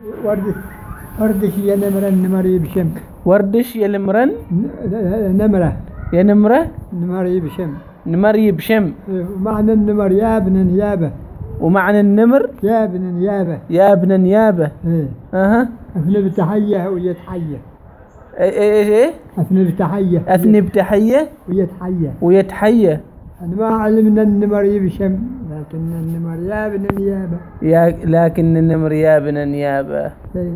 وردش وردش يا نمرة نمري بشم. وردش يا المرن نمرة يا نمرة نمري بشم. نمري بشم. ومعنى النمر يا ابن نيابة. ومعنى النمر يا ابن نيابة. يا ابن نيابة. اها. أثني بتحية ويتحية. ايه أثني بتحية. اثني بتحية ويتحية. ويتحية. أنا ما علمنا النمر يبشم لكن النمر يا ابن نيابة. لكن النمر يا ابن نيابة. إيه.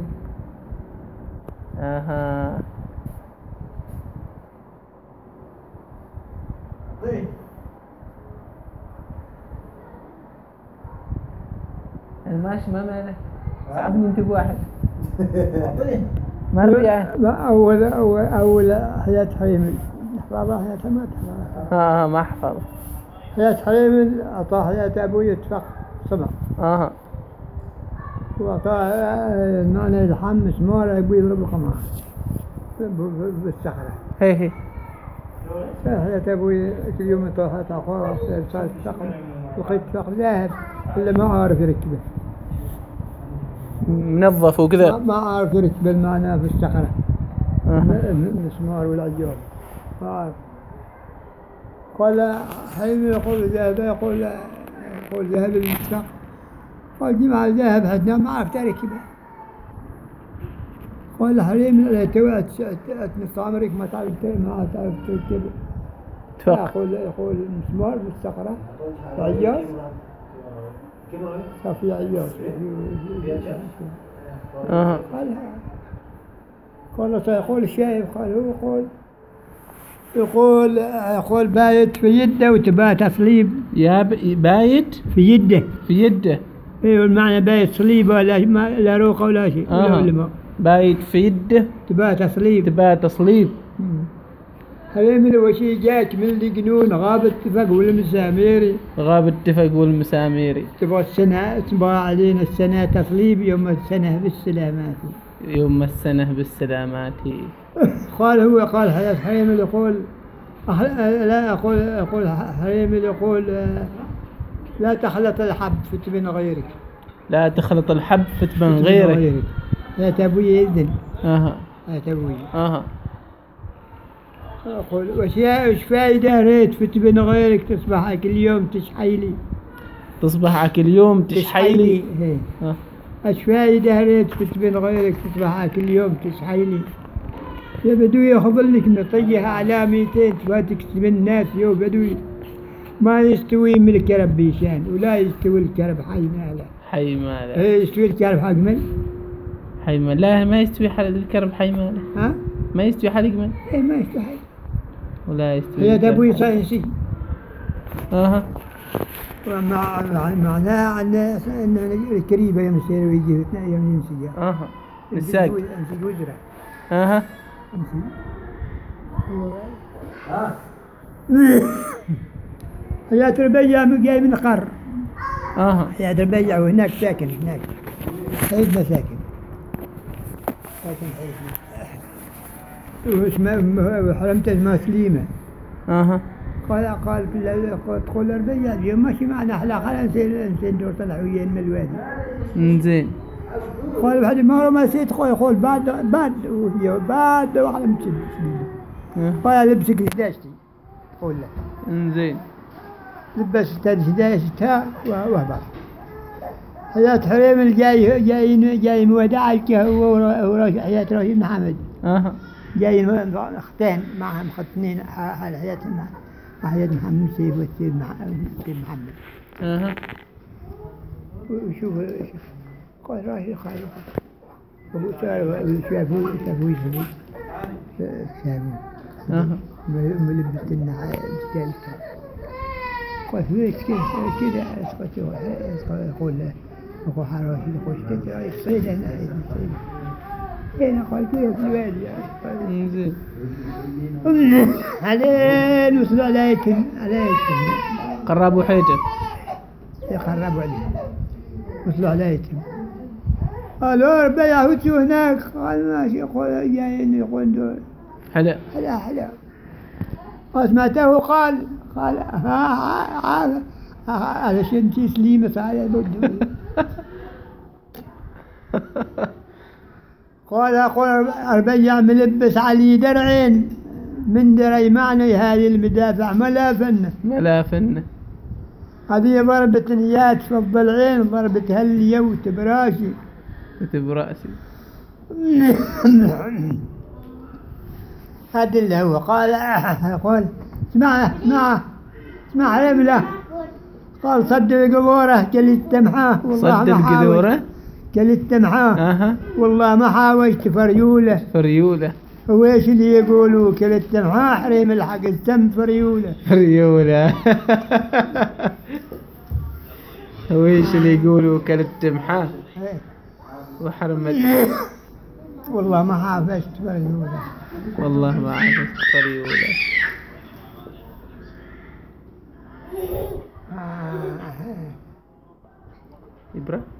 اها. الماشي ما ماله ساعدني انت بواحد ما رجع أول حياة حريم حفاظة حياتها ما تحفظها. ما احفظ حياة حريم أعطاه حياة أبوي يتفق صبع. وأعطاه المعنى الحم مسمار أبوي يضرب القمار بالصخرة. هي حياة أبوي كل يوم طاحت أخوه صار الصخرة لقيت صخر ذهب إلا ما عارف يركبه. منظف وكذا ما عارف يركب المعنى في الصخرة. المسمار والعجوب ما عارف. قال حلمي يقول ذهب يقول ذهب المساق. قال جمع الذهب حتى ما عرفت أركبه. قال حليم لا توعد نص عمرك ما تعرف تركبه. يقول المسمار بالصخرة عياط صافي عياط. قال سيقول الشايب قال هو يقول بايت في يده وتبات صليب. يا بايت في يده. في يده. ايوه المعنى بايت صليب ولا لا روقه ولا شيء. بايت في يده تبات صليب. تبات صليب. حليم الوشي جاك من الجنون غاب التفق والمساميري. غاب التفق والمساميري. تبغى السنة تبغى علينا السنة تصليب يوم السنة بالسلامات. يوم السنة بالسلامات. قال حياة حليم يقول لا أقول حليم يقول لا تخلط الحب فتبن غيرك. لا تخلط الحب فتبن غيرك. لا تبوي إذن. لا تبوي. أقول وش فايدة ريت فتبن غيرك تصبح كل يوم تشحيلي. تصبح كل يوم تشحيلي. وش فايدة ريت فتبن غيرك تصبح كل يوم تشحيلي. يا بدوي ياخذ لك مطيها على 200 تبغى تكسب الناس يا بدوي. ما يستوي من الكرب بيشان ولا يستوي الكرب حي ماله. حي ماله. يستوي الكرب حق من؟ حي ماله. لا ما يستوي حل الكرب حي ماله. ما يستوي حلق من؟ ما يستوي حي. ولا يستوي. هي أبوي ساينسي. معناه أن الكريبة يوم يصير ويجي يوم ينسي. الساق. يمسي وزرة. حياة الربيع جاي من قر. حياة الربيع وهناك ساكن هناك. حيدنا ساكن واسمه حرمته اسمها سليمة. قال تقول الربيع اليوم ماشي معنا حلا خلينا نسير طلع ويا من الوادي. زين. قال بعد ما نسيت يقول بعد وهي بعد وعلى متشد. قال لبسك داشتي تقول له. زين. لبست داشتها وهبط. حياة حريم جاي مودعك هو حياة رشيد محمد. جاي اختين معهم ختنين على حياة محمد سيف والسيد محمد. وشوف قال راهي خالق أبو شافوا يسوي شافوا ملبس لنا الثالثة. قال فيش كذا يقول أخو حراش يقول كذا يصيد هنا هنا قال كذا في الوادي. زين. علين وصلوا عليكم قربوا حيته. يقربوا عليه وصلوا عليكم. قالوا ربيع هوتوا هناك. قال ماشي يقول جايين يقول دول حلا سمعته قال على شنتي سليمة على بدو. قال أقول البيع ملبس علي درعين من درعي معني هذه المدافع ملافن ملافن. هذه ضربة نيات في الضلعين ضربة هاليوت براسي برأسي. هذا اللي هو قال اسمع رملة قال صدق قبوره كلت تمحاه والله صدق ما قدوره كلت تمحاه والله ما حاوجت فريولة فريولة. هو ايش اللي يقولوا كلت تمحاه حريم الحق التم فريولة فريولة. هو ايش اللي يقولوا كلت تمحاه وحرمت. والله ما حافظت فريولة. والله ما عرفت فريولة. إبرة.